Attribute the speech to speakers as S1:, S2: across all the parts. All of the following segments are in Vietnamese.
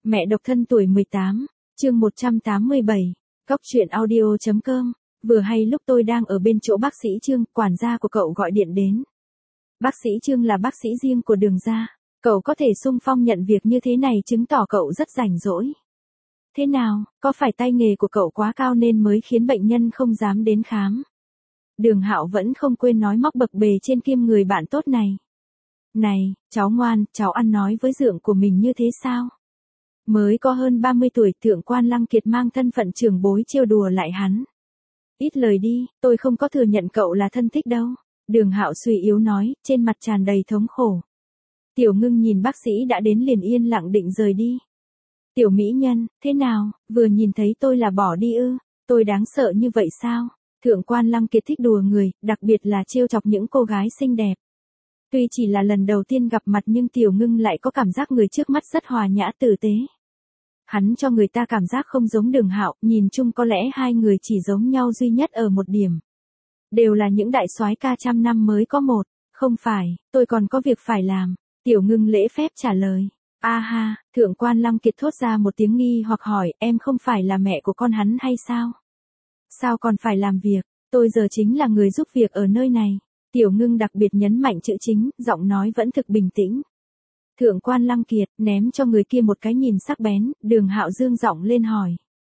S1: Mẹ độc thân tuổi 18, chương 187, Cóc truyện audio.com, vừa hay lúc tôi đang ở bên chỗ bác sĩ Trương, quản gia của cậu gọi điện đến. Bác sĩ Trương là bác sĩ riêng của Đường gia, cậu có thể xung phong nhận việc như thế này chứng tỏ cậu rất rảnh rỗi. Thế nào, có phải tay nghề của cậu quá cao nên mới khiến bệnh nhân không dám đến khám? Đường Hạo vẫn không quên nói móc bập bề trên kim người bạn tốt này. Này, cháu ngoan, cháu ăn nói với dượng của mình như thế sao? Mới có hơn 30 tuổi, Thượng quan Lăng Kiệt mang thân phận trưởng bối trêu đùa lại hắn. Ít lời đi, tôi không có thừa nhận cậu là thân thích đâu. Đường Hạo suy yếu nói, trên mặt tràn đầy thống khổ. Tiểu Ngưng nhìn bác sĩ đã đến liền yên lặng định rời đi. Tiểu mỹ nhân, thế nào, vừa nhìn thấy tôi là bỏ đi ư? Tôi đáng sợ như vậy sao? Thượng quan Lăng Kiệt thích đùa người, đặc biệt là trêu chọc những cô gái xinh đẹp. Tuy chỉ là lần đầu tiên gặp mặt nhưng Tiểu Ngưng lại có cảm giác người trước mắt rất hòa nhã tử tế. Hắn cho người ta cảm giác không giống Đường Hạo, nhìn chung có lẽ hai người chỉ giống nhau duy nhất ở một điểm. Đều là những đại soái ca trăm năm mới có một. Không phải, tôi còn có việc phải làm. Tiểu Ngưng lễ phép trả lời. A ha, Thượng quan Lăng Kiệt thốt ra một tiếng nghi hoặc hỏi, em không phải là mẹ của con hắn hay sao? Sao còn phải làm việc? Tôi giờ chính là người giúp việc ở nơi này. Tiểu Ngưng đặc biệt nhấn mạnh chữ chính, giọng nói vẫn thực bình tĩnh. Thượng quan Lăng Kiệt ném cho người kia một cái nhìn sắc bén, Đường Hạo dương giọng lên hỏi.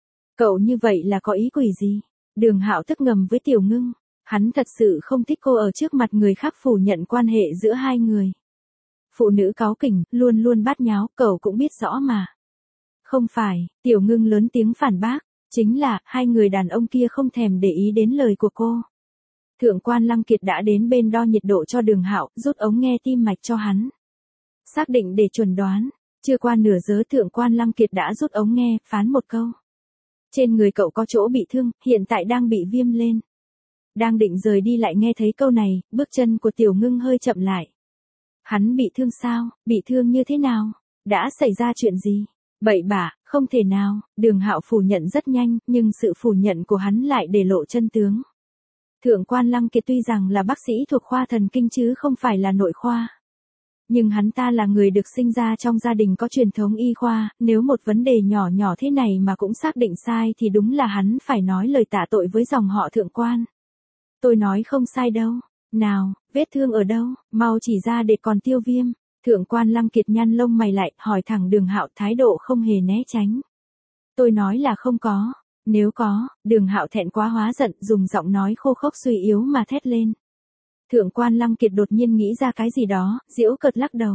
S1: Cậu như vậy là có ý quỷ gì? Đường Hạo tức ngầm với Tiểu Ngưng. Hắn thật sự không thích cô ở trước mặt người khác phủ nhận quan hệ giữa hai người. Phụ nữ cáu kỉnh, luôn luôn bát nháo, cậu cũng biết rõ mà. Không phải, Tiểu Ngưng lớn tiếng phản bác, chính là, hai người đàn ông kia không thèm để ý đến lời của cô. Thượng quan Lăng Kiệt đã đến bên đo nhiệt độ cho Đường Hạo, rút ống nghe tim mạch cho hắn. Xác định để chuẩn đoán, chưa qua nửa giờ Thượng quan Lăng Kiệt đã rút ống nghe, phán một câu. Trên người cậu có chỗ bị thương, hiện tại đang bị viêm lên. Đang định rời đi lại nghe thấy câu này, bước chân của Tiểu Ngưng hơi chậm lại. Hắn bị thương sao, bị thương như thế nào, đã xảy ra chuyện gì? Bậy bạ, không thể nào, Đường Hạo phủ nhận rất nhanh, nhưng sự phủ nhận của hắn lại để lộ chân tướng. Thượng quan Lăng Kiệt tuy rằng là bác sĩ thuộc khoa thần kinh chứ không phải là nội khoa. Nhưng hắn ta là người được sinh ra trong gia đình có truyền thống y khoa, nếu một vấn đề nhỏ nhỏ thế này mà cũng xác định sai thì đúng là hắn phải nói lời tạ tội với dòng họ Thượng quan. Tôi nói không sai đâu. Nào, vết thương ở đâu, mau chỉ ra để còn tiêu viêm. Thượng quan Lăng Kiệt nhăn lông mày lại, hỏi thẳng Đường Hạo, thái độ không hề né tránh. Tôi nói là không có. Nếu có, Đường Hạo thẹn quá hóa giận, dùng giọng nói khô khốc suy yếu mà thét lên. Thượng quan Lăng Kiệt đột nhiên nghĩ ra cái gì đó, giễu cợt lắc đầu.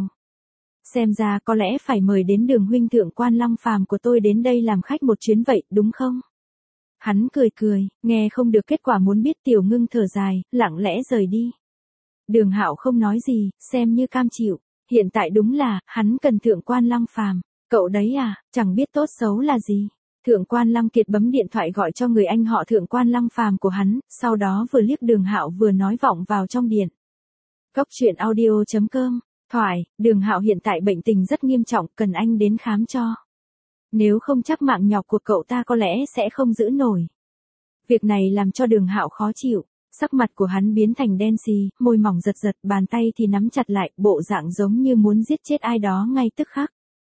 S1: Xem ra có lẽ phải mời đến Đường huynh Thượng quan Lăng Phàm của tôi đến đây làm khách một chuyến vậy, đúng không? Hắn cười cười, nghe không được kết quả muốn biết. Tiểu Ngưng thở dài, lặng lẽ rời đi. Đường Hạo không nói gì, xem như cam chịu. Hiện tại đúng là, hắn cần Thượng quan Lăng Phàm. Cậu đấy à, chẳng biết tốt xấu là gì. Thượng quan Lăng Kiệt bấm điện thoại gọi cho người anh họ Thượng quan Lăng Phàm của hắn, sau đó vừa liếc Đường Hạo vừa nói vọng vào trong điện. Cóc truyện audio.com, thoại, Đường Hạo hiện tại bệnh tình rất nghiêm trọng, cần anh đến khám cho. Nếu không chắc mạng nhọc của cậu ta có lẽ sẽ không giữ nổi. Việc này làm cho Đường Hạo khó chịu, sắc mặt của hắn biến thành đen xì, môi mỏng giật giật, bàn tay thì nắm chặt lại, bộ dạng giống như muốn giết chết ai đó ngay tức khắc.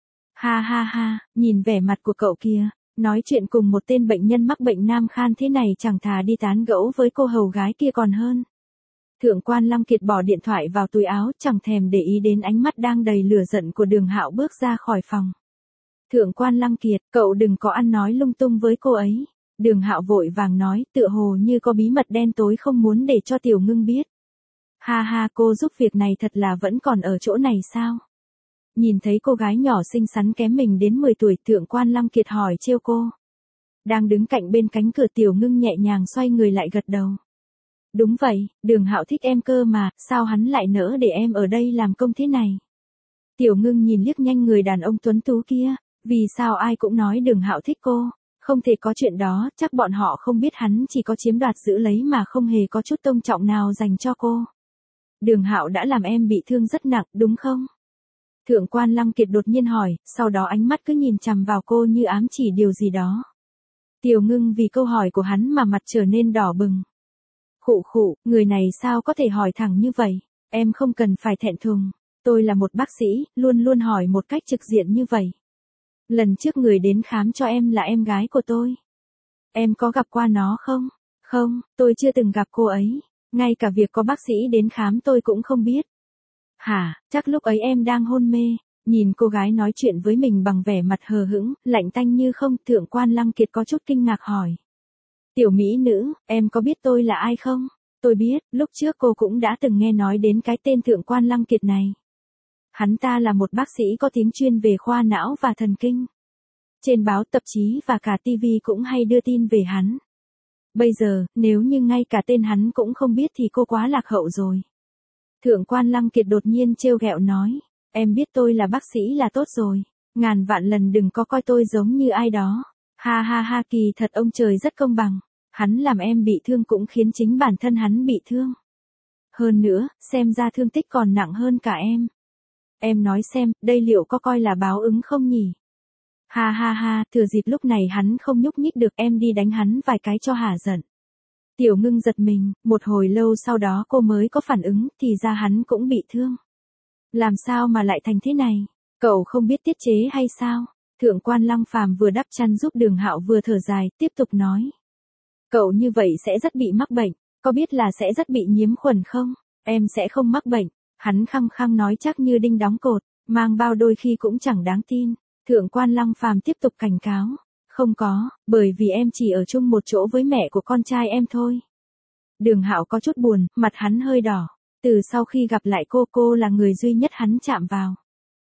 S1: Ha ha ha, nhìn vẻ mặt của cậu kia, nói chuyện cùng một tên bệnh nhân mắc bệnh nam khan thế này chẳng thà đi tán gẫu với cô hầu gái kia còn hơn. Thượng quan Lăng Kiệt bỏ điện thoại vào túi áo, chẳng thèm để ý đến ánh mắt đang đầy lửa giận của Đường Hạo, bước ra khỏi phòng. Thượng quan Lăng Kiệt, cậu đừng có ăn nói lung tung với cô ấy. Đường Hạo vội vàng nói, tựa hồ như có bí mật đen tối không muốn để cho Tiểu Ngưng biết. Ha ha, cô giúp việc này thật là vẫn còn ở chỗ này sao? Nhìn thấy cô gái nhỏ xinh xắn kém mình đến 10 tuổi, Thượng quan Lăng Kiệt hỏi trêu cô. Đang đứng cạnh bên cánh cửa, Tiểu Ngưng nhẹ nhàng xoay người lại gật đầu. Đúng vậy, Đường Hạo thích em cơ mà, sao hắn lại nỡ để em ở đây làm công thế này? Tiểu Ngưng nhìn liếc nhanh người đàn ông tuấn tú kia, vì sao ai cũng nói Đường Hạo thích cô? Không thể có chuyện đó, chắc bọn họ không biết hắn chỉ có chiếm đoạt giữ lấy mà không hề có chút tôn trọng nào dành cho cô. Đường Hạo đã làm em bị thương rất nặng, đúng không? Thượng quan Lăng Kiệt đột nhiên hỏi, sau đó ánh mắt cứ nhìn chằm vào cô như ám chỉ điều gì đó. Tiểu Ngưng vì câu hỏi của hắn mà mặt trở nên đỏ bừng. Khụ khụ, người này sao có thể hỏi thẳng như vậy? Em không cần phải thẹn thùng, tôi là một bác sĩ, luôn luôn hỏi một cách trực diện như vậy. Lần trước người đến khám cho em là em gái của tôi. Em có gặp qua nó không? Không, tôi chưa từng gặp cô ấy. Ngay cả việc có bác sĩ đến khám tôi cũng không biết. Hả, chắc lúc ấy em đang hôn mê. Nhìn cô gái nói chuyện với mình bằng vẻ mặt hờ hững, lạnh tanh như không, Thượng quan Lăng Kiệt có chút kinh ngạc hỏi. Tiểu mỹ nữ, em có biết tôi là ai không? Tôi biết, lúc trước cô cũng đã từng nghe nói đến cái tên Thượng quan Lăng Kiệt này. Hắn ta là một bác sĩ có tiếng chuyên về khoa não và thần kinh. Trên báo tạp chí và cả TV cũng hay đưa tin về hắn. Bây giờ, nếu như ngay cả tên hắn cũng không biết thì cô quá lạc hậu rồi. Thượng quan Lăng Kiệt đột nhiên trêu ghẹo nói, em biết tôi là bác sĩ là tốt rồi. Ngàn vạn lần đừng có coi tôi giống như ai đó. Ha ha ha, kỳ thật ông trời rất công bằng. Hắn làm em bị thương cũng khiến chính bản thân hắn bị thương. Hơn nữa, xem ra thương tích còn nặng hơn cả em. Em nói xem, đây liệu có coi là báo ứng không nhỉ? Ha ha ha, thừa dịp lúc này hắn không nhúc nhích được, em đi đánh hắn vài cái cho hả giận. Tiểu Ngưng giật mình, một hồi lâu sau đó cô mới có phản ứng, thì ra hắn cũng bị thương. Làm sao mà lại thành thế này? Cậu không biết tiết chế hay sao? Thượng quan Lăng Phàm vừa đắp chăn giúp Đường Hạo vừa thở dài, tiếp tục nói. Cậu như vậy sẽ rất bị mắc bệnh, có biết là sẽ rất bị nhiễm khuẩn không? Em sẽ không mắc bệnh. Hắn khăng khăng nói chắc như đinh đóng cột, mang bao đôi khi cũng chẳng đáng tin. Thượng quan Lăng Phàm tiếp tục cảnh cáo. Không có, bởi vì em chỉ ở chung một chỗ với mẹ của con trai em thôi. Đường Hạo có chút buồn, mặt hắn hơi đỏ. Từ sau khi gặp lại cô là người duy nhất hắn chạm vào.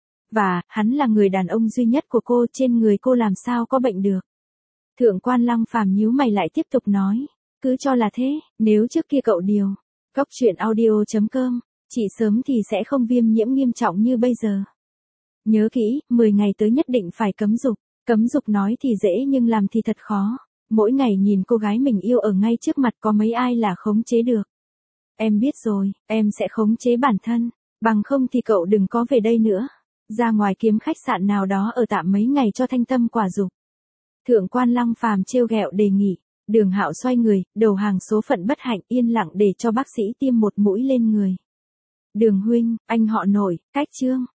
S1: Và, hắn là người đàn ông duy nhất của cô, trên người cô làm sao có bệnh được. Thượng quan Lăng Phàm nhíu mày lại tiếp tục nói. Cứ cho là thế, nếu trước kia cậu điều. Góc truyện audio.com, chỉ sớm thì sẽ không viêm nhiễm nghiêm trọng như bây giờ. Nhớ kỹ, 10 ngày tới nhất định phải cấm dục. Cấm dục nói thì dễ nhưng làm thì thật khó. Mỗi ngày nhìn cô gái mình yêu ở ngay trước mặt có mấy ai là khống chế được. Em biết rồi, em sẽ khống chế bản thân. Bằng không thì cậu đừng có về đây nữa. Ra ngoài kiếm khách sạn nào đó ở tạm mấy ngày cho thanh tâm quả dục. Thượng quan Lăng Phàm trêu ghẹo đề nghị. Đường Hạo xoay người, đầu hàng số phận bất hạnh yên lặng để cho bác sĩ tiêm một mũi lên người. Đường huynh, anh họ nổi, cách chương.